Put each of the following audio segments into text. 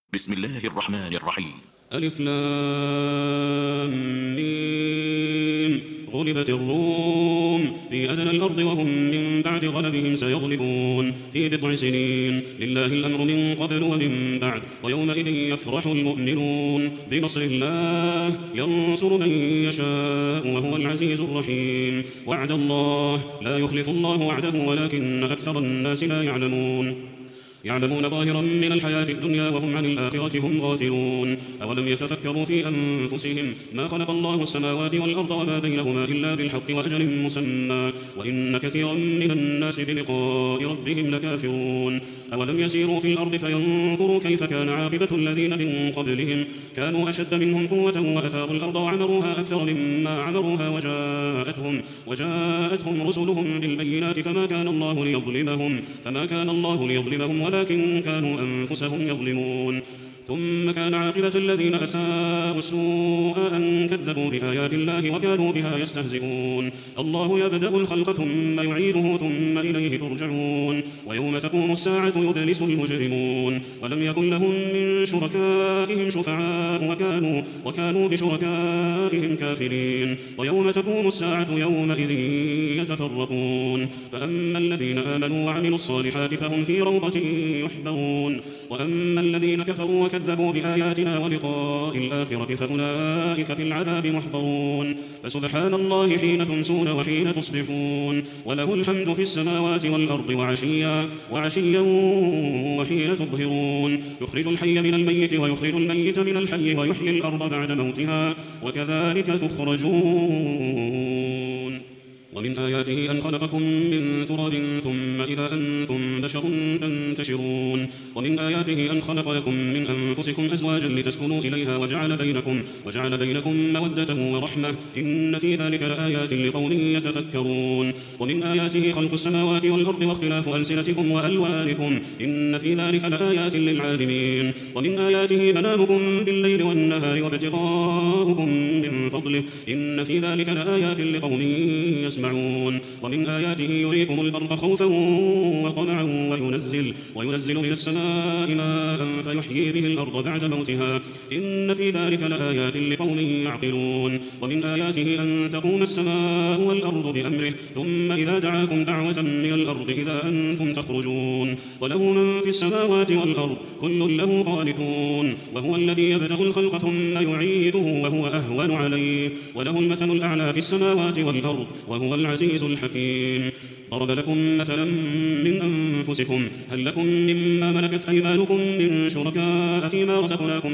بسم الله الرحمن الرحيم. ألف لام ميم. غلبت الروم في أدنى الأرض وهم من بعد غلبهم سيغلبون في بضع سنين. لله الأمر من قبل ومن بعد، ويومئذ يفرح المؤمنون بنصر الله ينصر من يشاء وهو العزيز الرحيم. وعد الله لا يخلف الله وعده ولكن أكثر الناس لا يعلمون ظاهرا من الحياة الدنيا وهم عن الآخرة هم غافلون. أولم يتفكروا في أنفسهم ما خلق الله السماوات والأرض وما بينهما إلا بالحق وأجل مسمى وإن كثيرا من الناس بلقاء ربهم لكافرون. أولم يسيروا في الأرض فينظروا كيف كان عاقبة الذين من قبلهم كانوا أشد منهم قوة وأثاروا الأرض وعمروها أكثر مما عمروها وجاءتهم رسلهم بالبينات فما كان الله ليظلمهم ولكن كانوا أنفسهم يظلمون. ثم كان عاقبة الذين أساءوا السوء أن كذبوا بآيات الله وكانوا بها يستهزئون. الله يبدأ الخلق ثم يعيده ثم إليه ترجعون. ويوم تقوم الساعة يبلس المجرمون ولم يكن لهم من شركائهم شفعاء وكانوا بشركائهم كافرين. ويوم تقوم الساعة يومئذ يتفرقون. فأما الذين آمنوا وعملوا الصالحات فهم في روضة يحبرون. وأما الذين كفروا وكذبوا بآياتنا ولقاء الآخرة فأولئك في العذاب محضرون. فسبحان الله حين تمسون وحين تصبحون وله الحمد في السماوات والأرض وعشيا وحين تظهرون. يخرج الحي من الميت ويخرج الميت من الحي ويحيي الأرض بعد موتها وكذلك تخرجون. ومن آياته أن خلقكم من تراب ثم إذا أنتم بشر تنتشرون. ومن آياته أن خلق لكم من أنفسكم أزواجا لتسكنوا إليها وجعل بينكم مودة ورحمة إن في ذلك لآيات لقوم يتفكرون. ومن آياته خلق السماوات والأرض واختلاف ألسنتكم وألوانكم إن في ذلك لآيات للعالمين. ومن آياته منامكم بالليل والنهار وابتغاؤكم من فضله إن في ذلك لآيات لقوم يسمعون. ومن آياته يريكم البرق خوفا وطمعا وينزل من السماء ماء فيحيي به الأرض بعد موتها إن في ذلك لآيات لقوم يعقلون. ومن آياته أن تقوم السماء والأرض بأمره ثم إذا دعاكم دعوة من الأرض إذا أنتم تخرجون. وله من في السماوات والأرض كل له قانتون. وهو الذي يبدأ الخلق ثم يعيده وهو أهون عليه وله المثل الأعلى في السماوات والأرض وهو العزيز الحكيم. ضرب لكم مثلا من أنفسكم هل لكم مما ملكت أيمانكم من شركاء فيما رزقناكم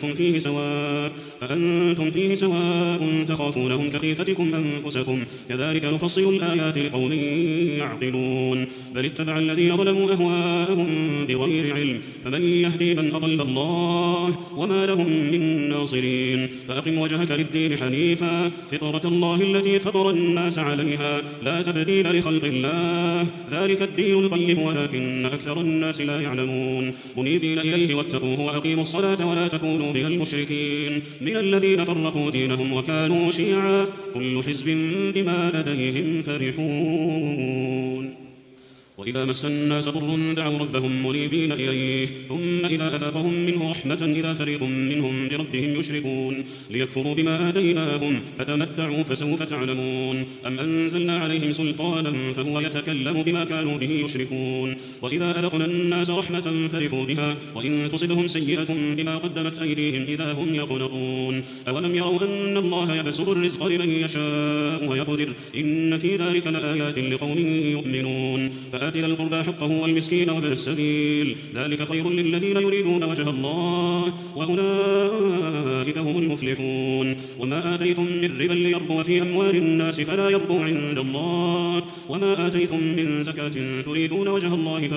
فأنتم فيه سواء تخافونهم كخيفتكم أنفسكم كذلك نفصل الآيات لقوم يعقلون. بل اتبع الذين ظلموا أهواءهم بغير علم فمن يهدي من أضل الله وما لهم من ناصرين. فأقم وجهك للدين حنيفا فطرة الله التي فطر الناس عليها لا تبديل لخلق الله ذلك الدين القيم ولكن أكثر الناس لا يعلمون. منيبين إليه واتقوه وأقيموا الصلاة ولا تكونوا من المشركين من الذين فرقوا دينهم وكانوا شيعا كل حزب بما لديهم فرحون. وإذا مس الناس ضر دعوا ربهم منيبين إليه ثم إذا أذاقهم منه رحمة إذا فريق منهم بربهم يشركون ليكفروا بما آتيناهم فتمتعوا فسوف تعلمون. أم أنزلنا عليهم سلطانا فهو يتكلم بما كانوا به يشركون. وإذا أذقنا الناس رحمة فرحوا بها وإن تصبهم سيئة بما قدمت أيديهم إذا هم يقنطون. أولم يروا أن الله يبسط الرزق لمن يشاء ويقدر إن في ذلك لآيات لقوم يؤمنون. فآت ذا القربى حقه والمسكين وابن السبيل ذلك خير للذين يريدون وجه الله وأولئك هم المفلحون. وما آتيتم من ربا ليربو في أموال الناس فلا يربو عند الله وما آتيتم من زكاة تريدون وجه الله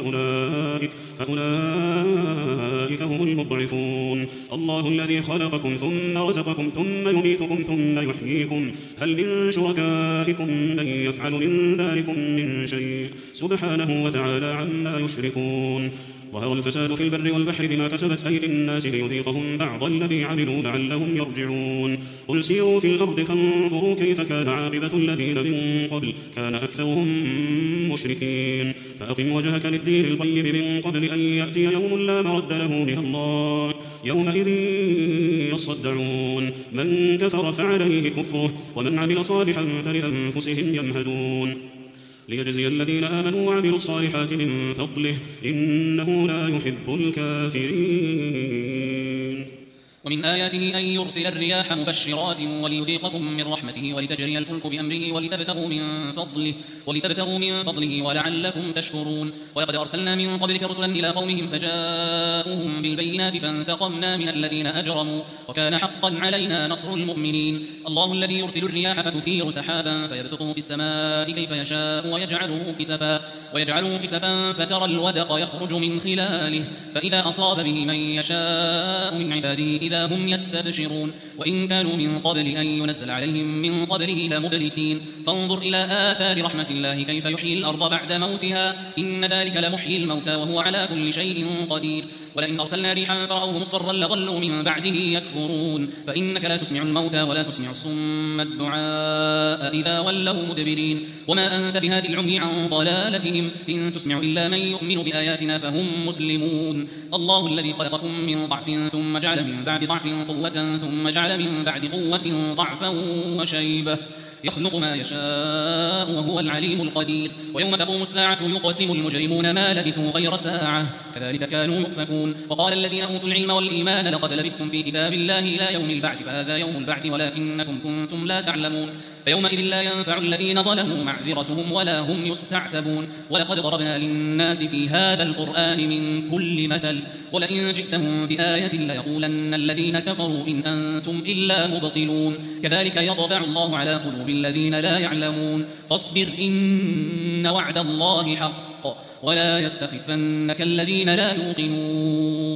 فأولئك هم المضعفون. الله الذي خلقكم ثم رزقكم ثم يميتكم ثم يحييكم هل من شركائكم من يفعل من ذلكم من شيء سبحانه وتعالى عما يشركون. ظهر الفساد في البر والبحر بما كسبت أيدي الناس ليذيقهم بعض الذي عملوا لعلهم يرجعون قل سيروا في الأرض فانظروا كيف كان عاقبة الذين من قبل كان أكثرهم مشركين فأقم وجهك للدين القيم من قبل أن يأتي يوم لا مرد له من الله يومئذ يصدعون من كفر فعليه كفره ومن عمل صالحا فلأنفسهم يمهدون ليجزي الذين آمنوا وعملوا الصالحات من فضله إنه لا يحب الكافرين ومن آياته أن يرسل الرياح مبشرات وليذيقكم من رحمته ولتجري الفلك بأمره ولتبتغوا من فضله ولعلكم تشكرون ولقد أرسلنا من قبلك رسلا إلى قومهم فجاءوهم بالبينات فانتقمنا من الذين أجرموا وكان حقا علينا نصر المؤمنين الله الذي يرسل الرياح فتثير سحابا فيبسطه في السماء كيف يشاء ويجعله كسفا فترى الودق يخرج من خلاله فإذا أصاب به من يشاء من عباده إذا هم يستبشرون وإن كانوا من قبل أن ينزل عليهم من قبله لمبلسين فانظر إلى آثار رحمة الله كيف يحيي الأرض بعد موتها إن ذلك لمحيي الموتى وهو على كل شيء قدير ولئن أرسلنا ريحا فرأوه مصفرا لظلوا من بعده يكفرون فإنك لا تسمع الموتى ولا تسمع الصم الدعاء إذا ولوا مدبرين وما أنت بهادي العمي عن ضلالتهم إن تسمع إلا من يؤمن بآياتنا فهم مسلمون الله الذي خلقكم من ضعف ثم جعل من بعد ضعف قوة ثم جعل من بعد قوة ضعفا وشيبة يخلق ما يشاء وهو العليم القدير ويوم تقوم الساعة يقسم المجرمون ما لبثوا غير ساعة كذلك كانوا يؤفكون وقال الذين أوتوا العلم والإيمان لقد لبثتم في كتاب الله إلى يوم البعث فهذا يوم البعث ولكنكم كنتم لا تعلمون فيومئذ لا ينفع الذين ظلموا معذرتهم ولا هم يستعتبون ولقد ضربنا للناس في هذا القرآن من كل مثل ولئن جئتهم بآية ليقولن الذين كفروا إن أنتم إلا مبطلون كذلك يطبع الله على قلوب الذين لا يعلمون فاصبر إن وعد الله حق ولا يستخفنك الذين لا يوقنون